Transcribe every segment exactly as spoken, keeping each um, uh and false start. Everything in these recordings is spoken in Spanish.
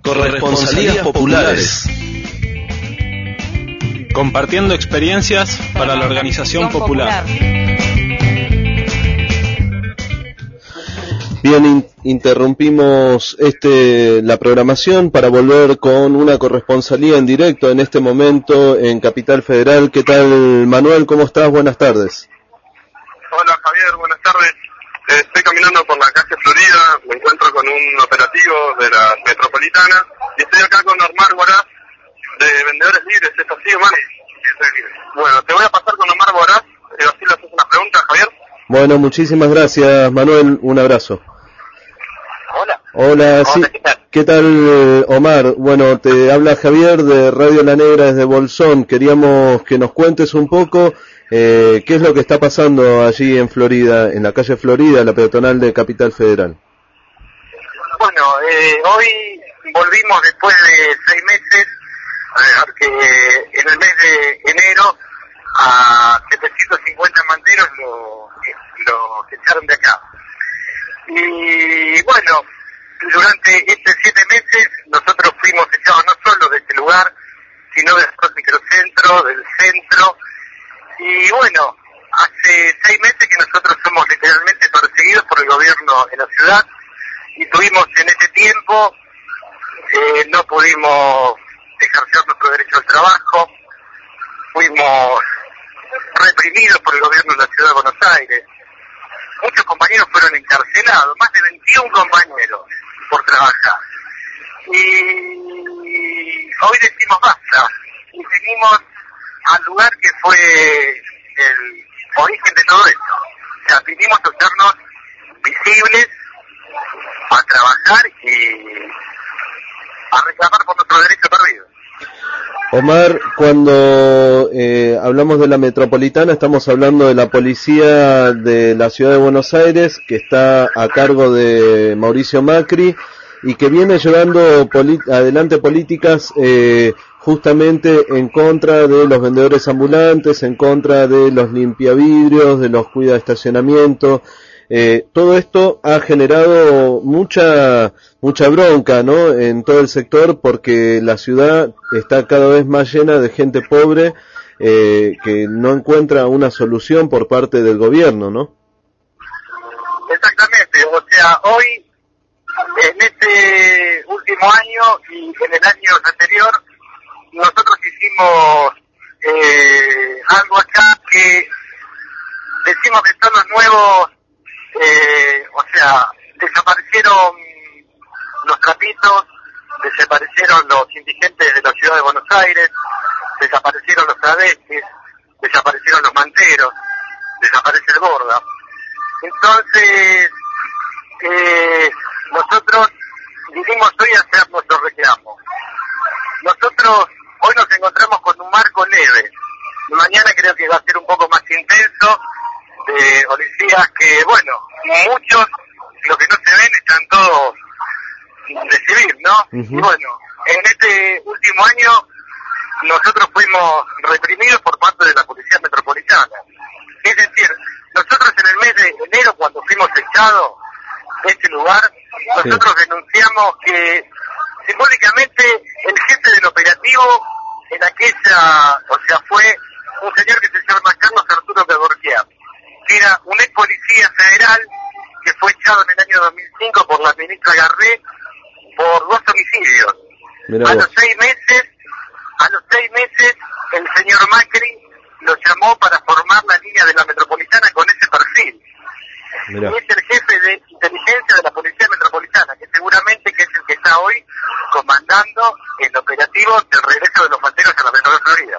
Corresponsalías populares. Compartiendo experiencias para la organización popular. Bien, in- interrumpimos este la programación para volver con una corresponsalía en directo en este momento en Capital Federal. ¿Qué tal, Manuel? ¿Cómo estás? Buenas tardes. Hola, Javier. Buenas tardes. Eh, estoy caminando por la calle Florida, me encuentro con un operativo de la Metropolitana y estoy acá con Omar Boraz de Vendedores Libres. ¿Es así, Omar? Bueno, te voy a pasar con Omar Boraz, eh, así le haces una pregunta, Javier. Bueno, muchísimas gracias, Manuel. Un abrazo. Hola. Hola, sí. Hola, ¿qué tal? ¿Qué tal, Omar? Bueno, te habla Javier de Radio La Negra desde Bolsón. Queríamos que nos cuentes un poco eh, qué es lo que está pasando allí en Florida, en la calle Florida, la peatonal de Capital Federal. Bueno, eh, hoy volvimos después de seis meses, eh, que en el mes de enero a setecientos cincuenta manteros lo, lo echaron de acá. Y bueno, durante estos siete meses nosotros fuimos echados no solo de este lugar, sino del microcentro, del centro. Y bueno, hace seis meses que nosotros somos literalmente perseguidos por el gobierno en la ciudad y tuvimos en ese tiempo, eh, no pudimos ejercer nuestro derecho al trabajo, fuimos reprimidos por el gobierno de la ciudad de Buenos Aires. Muchos compañeros fueron encarcelados, más de veintiún compañeros por trabajar. Y hoy decimos basta, y venimos al lugar que fue el origen de todo esto. O sea, vinimos a hacernos visibles, a trabajar y a reclamar por nuestro derecho perdido. Omar, cuando eh, hablamos de la metropolitana, estamos hablando de la policía de la ciudad de Buenos Aires, que está a cargo de Mauricio Macri y que viene llevando poli- adelante políticas eh, justamente en contra de los vendedores ambulantes, en contra de los limpiavidrios, de los cuida de estacionamiento. Eh, todo esto ha generado mucha mucha bronca, ¿no?, en todo el sector, porque la ciudad está cada vez más llena de gente pobre eh, que no encuentra una solución por parte del gobierno, ¿no? Exactamente, o sea, hoy, en este último año y en el año anterior, nosotros hicimos eh, algo acá que decimos que son los nuevos. Eh, o sea, desaparecieron los trapitos, desaparecieron los indigentes de la ciudad de Buenos Aires, desaparecieron los travestis, desaparecieron los manteros, desaparece el borda. Entonces, eh, nosotros vinimos hoy a hacer nuestro reclamo. Nosotros hoy nos encontramos con un marco leve, mañana creo que va a ser un poco más intenso, de policías que, bueno, muchos, lo que no se ven, están todos de civil, ¿no? Uh-huh. Y bueno, en este último año nosotros fuimos reprimidos por parte de la Policía Metropolitana. Es decir, nosotros en el mes de enero, cuando fuimos echados de este lugar, nosotros sí. denunciamos que simbólicamente el jefe del operativo en aquella, o sea, fue un señor que se llama Carlos Arturo Pedorquia, que era un ex policía federal que fue echado en el año dos mil cinco por la ministra Garré por dos homicidios. Mirá a vos. los seis meses, a los seis meses, el señor Macri lo llamó para formar la línea de la metropolitana con ese perfil. Mirá. Y es el jefe de inteligencia de la Policía Metropolitana, que seguramente que es el que está hoy comandando el operativo del regreso de los manteros a la metro de Florida.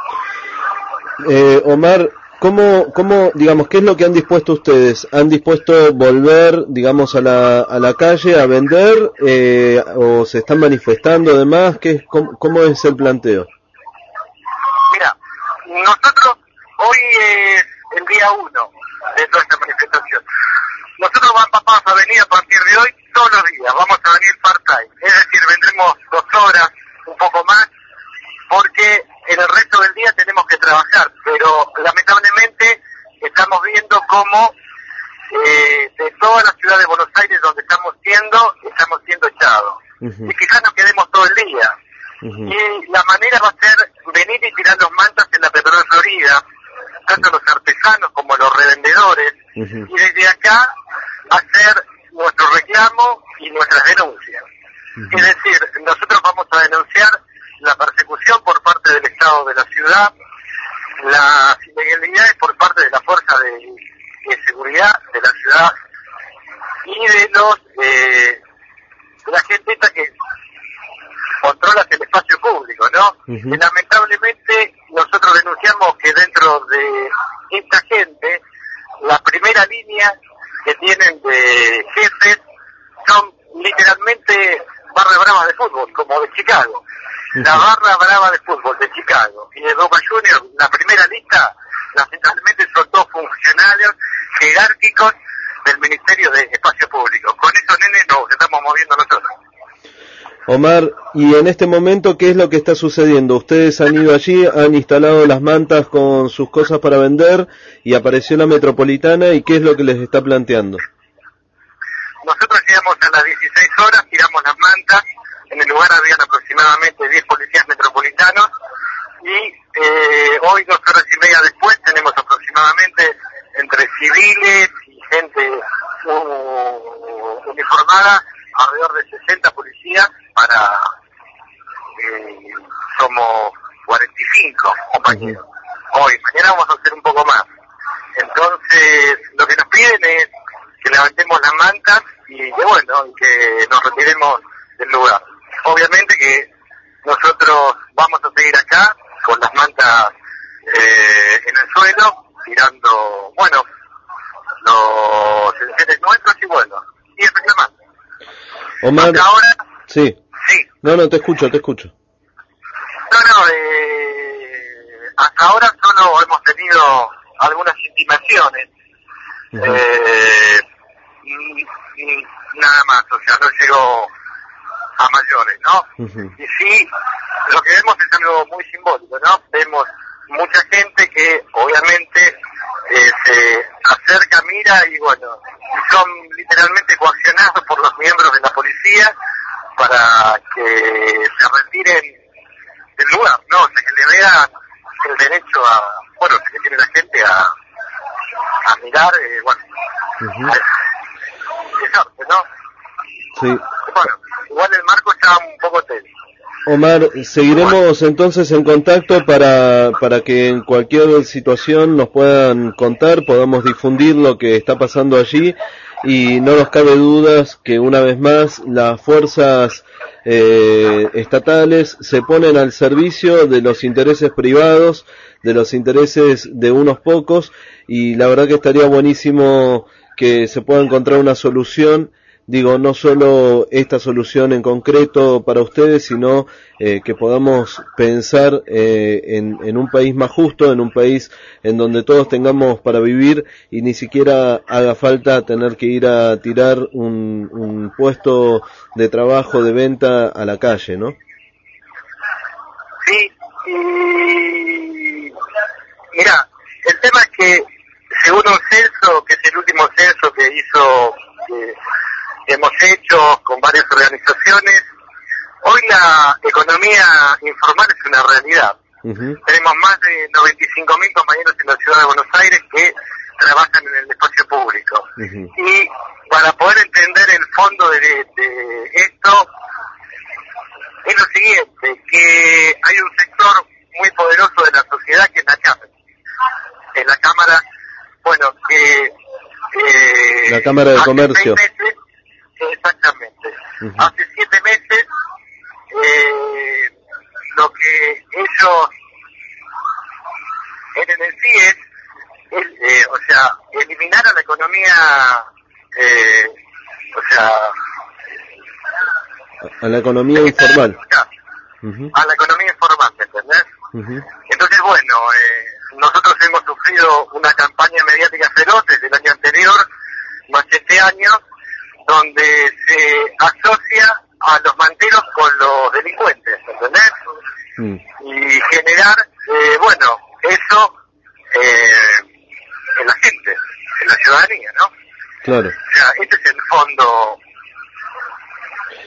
Eh, Omar, ¿Cómo, cómo, digamos, qué es lo que han dispuesto ustedes? ¿Han dispuesto volver, digamos, a la, a la calle a vender, eh, o se están manifestando además? ¿Qué, cómo, ¿Cómo es el planteo? Mira, nosotros, hoy es el día uno de toda esta manifestación. Nosotros vamos a venir a partir de hoy todos los días, vamos a venir part-time, es decir, vendremos dos horas, un poco más, porque en el resto del día tenemos que trabajar, pero lamentablemente estamos viendo cómo eh, de toda la ciudad de Buenos Aires donde estamos siendo, estamos siendo echados. uh-huh. y quizás nos quedemos todo el día. Uh-huh. Y la manera va a ser venir y tirar los mantas en la Peatonal Florida, tanto los artesanos como los revendedores, uh-huh. y desde acá hacer nuestro reclamo y nuestras denuncias. Uh-huh. Es decir, nosotros vamos a denunciar la persecución por parte del Estado de la ciudad, las ilegalidades por parte de la fuerza de, de seguridad de la ciudad y de los eh, de la gente esta que controla el espacio público, ¿no? Uh-huh. Y lamentablemente nosotros denunciamos que dentro de esta gente la primera línea que tienen de jefes son literalmente barra brava de fútbol, como de Chicago. Uh-huh. La barra brava de fútbol de Chicago y de Boca Juniors, la primera lista, lamentablemente son dos funcionarios jerárquicos del Ministerio de Espacio Público. Con esos nenes nos estamos moviendo nosotros. Omar, y en este momento, ¿qué es lo que está sucediendo? Ustedes han ido allí, han instalado las mantas con sus cosas para vender y apareció la Metropolitana, ¿y qué es lo que les está planteando? Nosotros llegamos a las dieciséis horas, tiramos las mantas, en el lugar habían aproximadamente diez policías metropolitanos y eh, hoy, dos horas y media después, tenemos aproximadamente entre civiles y gente uh, uniformada, alrededor de sesenta policías para, eh, somos cuarenta y cinco compañeros. Uh-huh. Hoy, mañana vamos a hacer un poco más. Entonces, lo que nos piden es que levantemos las mantas y que bueno, que nos retiremos del lugar. Obviamente que nosotros vamos a seguir acá con las mantas eh, en el suelo, tirando, bueno, los enseres nuestros y bueno, y reclamando. Omar, hasta ahora, sí. sí. No, no, te escucho, te escucho. No, no, eh, hasta ahora solo hemos tenido algunas intimaciones, uh-huh. eh, y, y nada más, o sea, no llegó a mayores, ¿no? Uh-huh. Y sí, lo que vemos es algo muy simbólico, ¿no? Vemos mucha gente que obviamente eh, se acerca, mira y bueno, son literalmente coaccionados por los miembros de la policía para que se retiren del lugar, ¿no? O sea, que le vean el derecho a, bueno, que tiene la gente a, a mirar, eh, bueno, uh-huh. es arte, ¿no? Sí. Bueno, igual el marco está un poco tenso. Omar, seguiremos entonces en contacto para, para que en cualquier situación nos puedan contar, podamos difundir lo que está pasando allí y no nos cabe dudas que una vez más las fuerzas eh, estatales se ponen al servicio de los intereses privados, de los intereses de unos pocos y la verdad que estaría buenísimo que se pueda encontrar una solución. Digo, no solo esta solución en concreto para ustedes, sino eh, que podamos pensar eh, en, en un país más justo, en un país en donde todos tengamos para vivir y ni siquiera haga falta tener que ir a tirar un, un puesto de trabajo, de venta a la calle, ¿no? Sí, y mira, el tema es que según un censo, que es el último censo que hizo... Eh, hemos hecho con varias organizaciones, hoy la economía informal es una realidad. Uh-huh. Tenemos más de noventa y cinco mil compañeros en la ciudad de Buenos Aires que trabajan en el espacio público. Uh-huh. Y para poder entender el fondo de, de esto, es lo siguiente, que hay un sector muy poderoso de la sociedad que es la Cámara. En la Cámara, bueno, que... Eh, la Cámara de Comercio. Meses, exactamente. Uh-huh. Hace siete meses, eh, lo que ellos quieren en sí es, es eh, o sea, eliminar a la economía, eh, o sea... A la economía informal. Uh-huh. A la economía informal, ¿me entendés? Uh-huh. Entonces, bueno, eh, nosotros hemos sufrido una campaña mediática feroz desde el año anterior, más este año, donde se asocia a los manteros con los delincuentes, ¿entendés? Mm. Y generar, eh, bueno, eso eh, en la gente, en la ciudadanía, ¿no? Claro. O sea, este es el fondo de la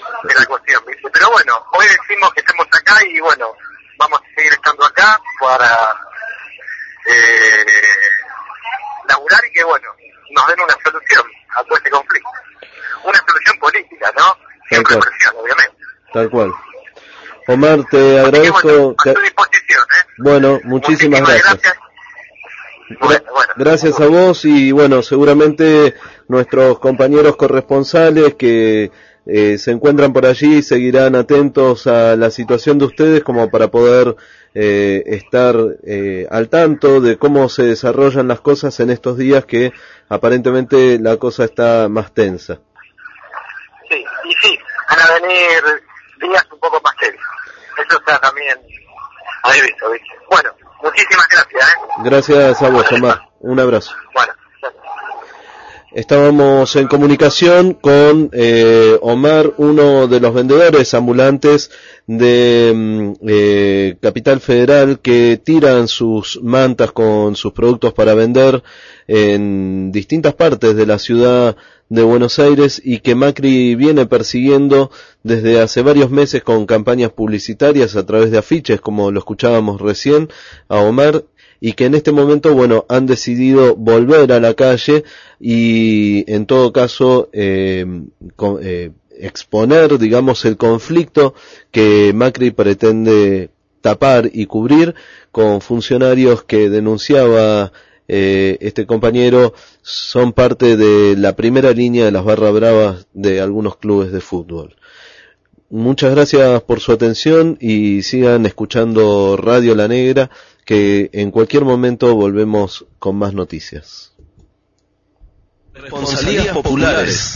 cuestión, ¿viste? Pero bueno, hoy decimos que estamos acá y bueno, vamos a seguir estando acá para eh, laburar y que bueno, nos den una solución a todo este conflicto. Una solución política, ¿no? Sin represión, obviamente. Tal cual. Omar, te agradezco. Que, bueno, a tu disposición, ¿eh? Bueno, muchísimas, muchísimas gracias. gracias. Bueno, bueno, gracias a vos y bueno, seguramente nuestros compañeros corresponsales que eh, se encuentran por allí seguirán atentos a la situación de ustedes como para poder eh, estar eh, al tanto de cómo se desarrollan las cosas en estos días que aparentemente la cosa está más tensa. Sí, y sí, van a venir días un poco más serios. Eso está también ahí visto, ¿viste? Bueno, muchísimas gracias, ¿eh? Gracias a vos, Omar. Un abrazo. Bueno. Estábamos en comunicación con eh, Omar, uno de los vendedores ambulantes de eh, Capital Federal que tiran sus mantas con sus productos para vender en distintas partes de la ciudad de Buenos Aires y que Macri viene persiguiendo desde hace varios meses con campañas publicitarias a través de afiches, como lo escuchábamos recién a Omar, y que en este momento, bueno, han decidido volver a la calle y en todo caso eh, con, eh, exponer, digamos, el conflicto que Macri pretende tapar y cubrir con funcionarios que denunciaba eh, este compañero son parte de la primera línea de las barras bravas de algunos clubes de fútbol. Muchas gracias por su atención y sigan escuchando Radio La Negra, que en cualquier momento volvemos con más noticias. Responsabilidades populares.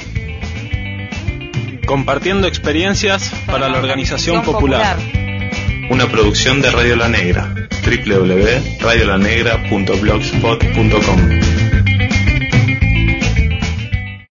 Compartiendo experiencias para la organización popular. Una producción de Radio La Negra. doble u doble u doble u punto radio la negra punto blogspot punto com